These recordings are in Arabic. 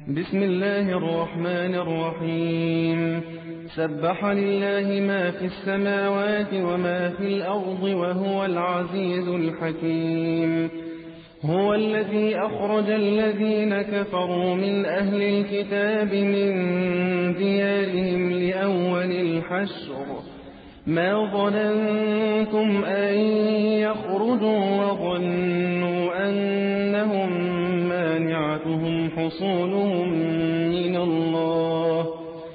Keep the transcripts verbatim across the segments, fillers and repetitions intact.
بسم الله الرحمن الرحيم. سبح لله ما في السماوات وما في الأرض وهو العزيز الحكيم. هو الذي أخرج الذين كفروا من أهل الكتاب من ديارهم لأول الحشر ما ظننتم أن يخرجوا وظنوا أنهم مانعتهم حصونهم من الله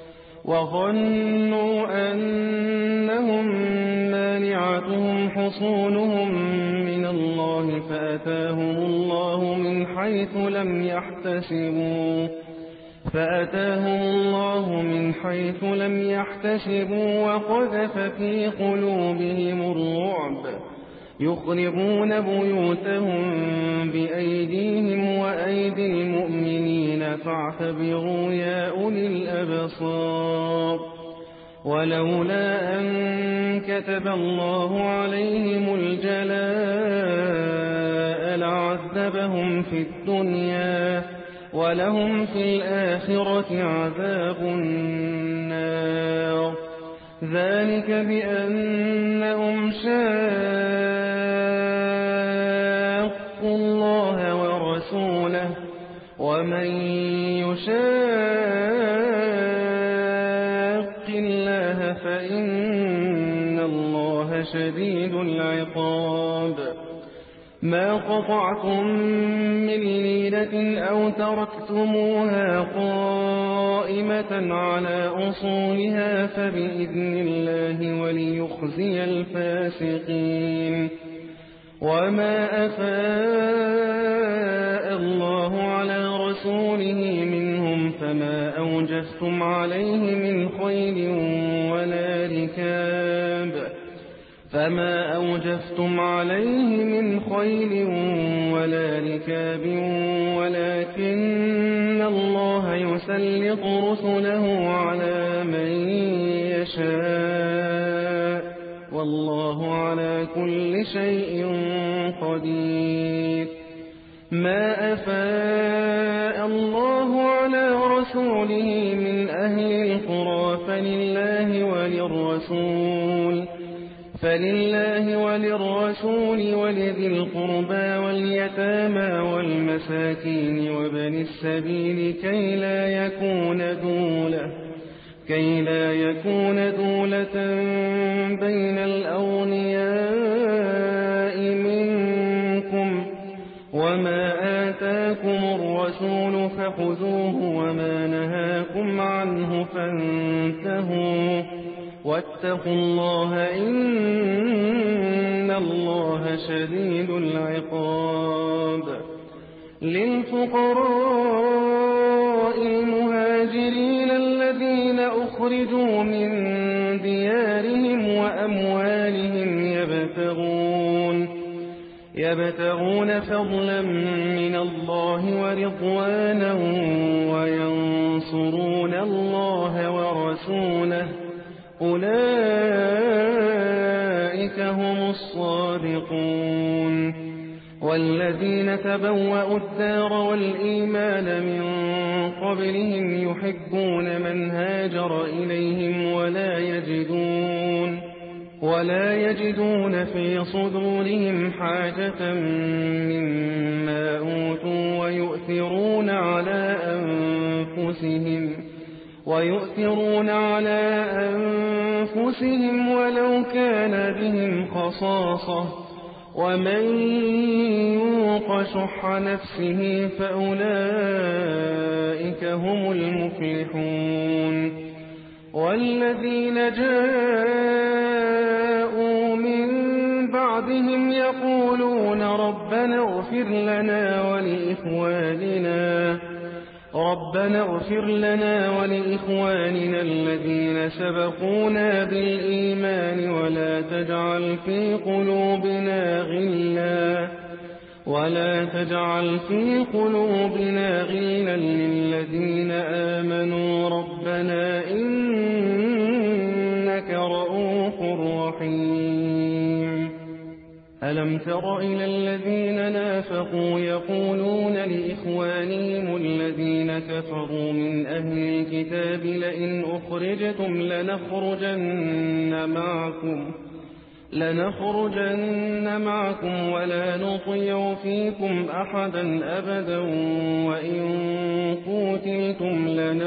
وظنوا أنهم مانعتهم حصونهم من الله فأتاهم الله من حيث لم يحتسبوا فأتاهم الله من حيث لم يحتسبوا وقذف في قلوبهم الرعب يخربون بيوتهم بأيديهم وأيدي المؤمنين فاعتبروا يا أولي الأبصار. ولولا أن كتب الله عليهم الجلاء لعذبهم في الدنيا ولهم في الآخرة عذاب النار. ذلك بأنهم شاقوا الله ورسوله ومن يشاق الله فإن الله شديد العقاب. ما قطعتم من لينة أو تركتموها قائمة على أصولها فبإذن الله وليخزي الفاسقين. وما أفاء الله على رسوله منهم فما أوجفتم عليه من خيل ولا ركاب فما أوجفتم عليه من خيل ولا ركاب ولكن الله يسلط رسله على من يشاء والله على كل شيء قدير. ما أفاء الله على رسوله من أهل القرى فلله وللرسول فلله وللرسول ولذي القربى واليتامى والمساكين وابن السبيل كي لا يكون دولة كي لا يكون دولة بين الأغنياء منكم. وما آتاكم الرسول فخذوه وما نهاكم عنه فانتهوا واتقوا الله إن الله شديد العقاب. للفقراء المهاجرين الذين أخرجوا من ديارهم وأموالهم يبتغون يبتغون فضلا من الله ورضوانا وينصرون الله ورسوله أولئك هم الصادقون. والذين تبوأوا الدار والإيمان من قبلهم يحبون من هاجر إليهم ولا يجدون ولا يجدون في صدورهم حاجة مما أوتوا ويؤثرون على أنفسهم ويؤثرون على أنفسهم ولو كان بهم خصاصة ومن يوق شح نفسه فأولئك هم المفلحون. والذين جاءوا من بعدهم يقولون ربنا اغفر لنا ولإخواننا ربنا اغفر لنا ولإخواننا الذين سبقونا بالإيمان ولا تجعل في قلوبنا غلا ولا تجعل في قلوبنا غلا للذين آمنوا ربنا إنك رؤوف رحيم. ألم تر إلى الذين نافقوا يقولون لإخوانهم الذين كفروا من أهل الكتاب لئن أخرجتم لنخرجن معكم لنخرجن معكم ولا نطيع فيكم أحدا أبدا وإن قوتلتم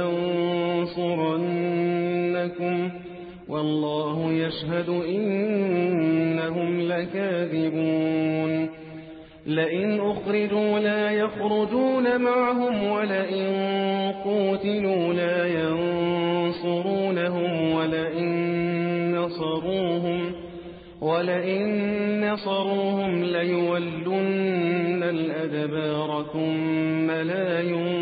لننصرنكم والله يشهد إنهم لكاذبون لئن أخرجوا لا يخرجون معهم ولئن قوتلوا لا ينصرونهم ولئن نصروهم ولئن نصروهم ليولن الأدبار ثم لا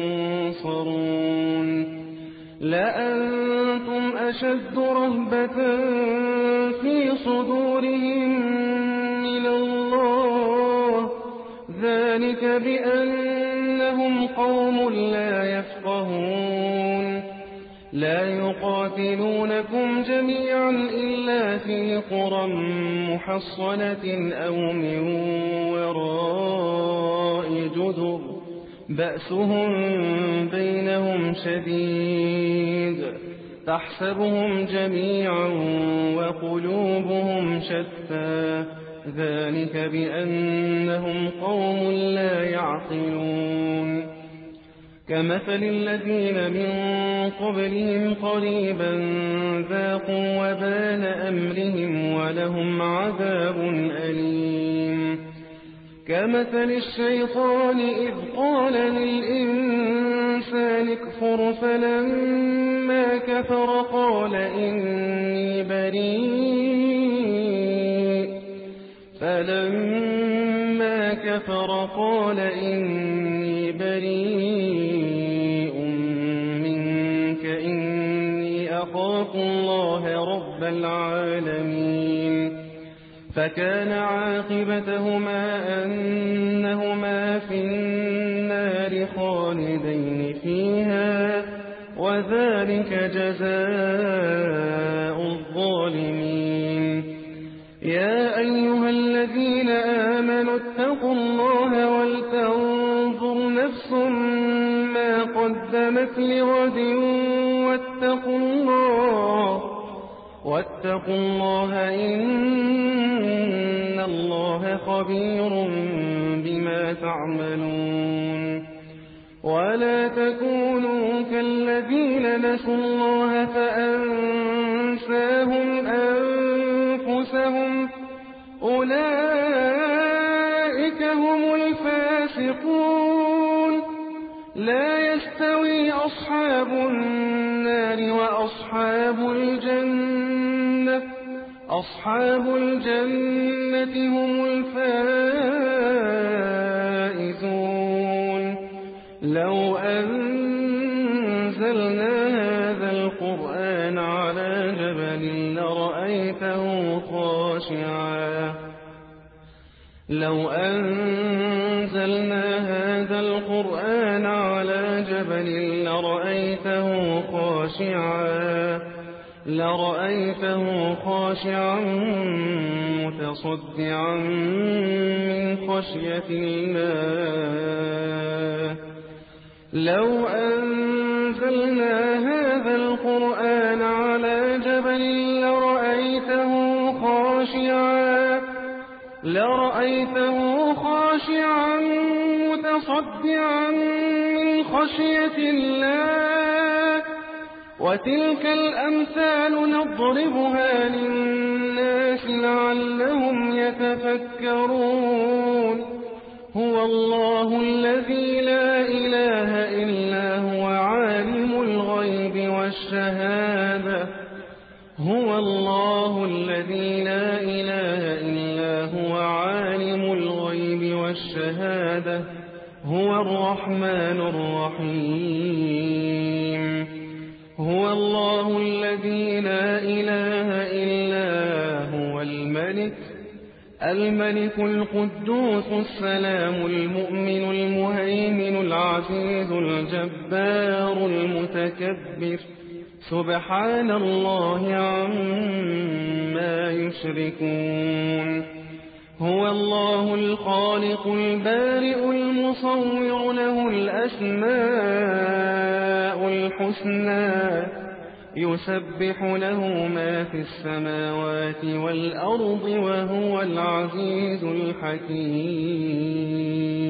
ينصرون لأنتم أشد رهبة في صدورهم من الله ذلك بأنهم قوم لا يفقهون لا يقاتلونكم جميعا إلا في قرى محصنة أو من وراء جدر بأسهم بينهم شديد تحسبهم جميعا وقلوبهم شتى ذلك بأنهم قوم لا يعقلون كمثل الذين من قبلهم قريبا ذاقوا وبال أمرهم ولهم عذاب أليم كمثل الشيطان إذ قال للإنسان اكفر فلما كفر قال إني بريء فلما كفر قال إني بريء منك إني أخاف الله رب العالمين فكان عاقبتهما أنهما في النار خالدين فيها وذلك جزاء الظالمين يا أيها الذين آمنوا اتقوا الله ولتنظر نفس ما قدمت لغد واتقوا الله واتقوا الله إن الله خبير بما تعملون ولا تكونوا كالذين نسوا الله فأنساهم أنفسهم أولئك هم الفاسقون لا يستوي أصحاب النار وأصحاب الجنة أصحاب الجنة هم الفائزون لو أنزلنا هذا القرآن على جبل لرأيته خاشعا لو أنزلنا هذا القرآن على جبل لرأيته خاشعا لرأيته خاشعا متصدعا من خشية الله لو أنزلنا هذا القرآن على جبل لرأيته خاشعا لرأيته خاشعا متصدعا من خشية الله وتلك الأمثال نضربها للناس لعلهم يتفكرون هو الله الذي لا إله إلا هو عالم الغيب والشهادة هو الله الذي لا إله إلا هو عالم الغيب والشهادة هو الرحمن الرحيم هو الله الذي لا إله إلا هو الملك الملك القدوس السلام المؤمن المهيمن العزيز الجبار المتكبر سبحان الله عما يشركون هو الله الخالق البارئ المصور له الأسماء الحسنى يسبح له ما في السماوات والأرض وهو العزيز الحكيم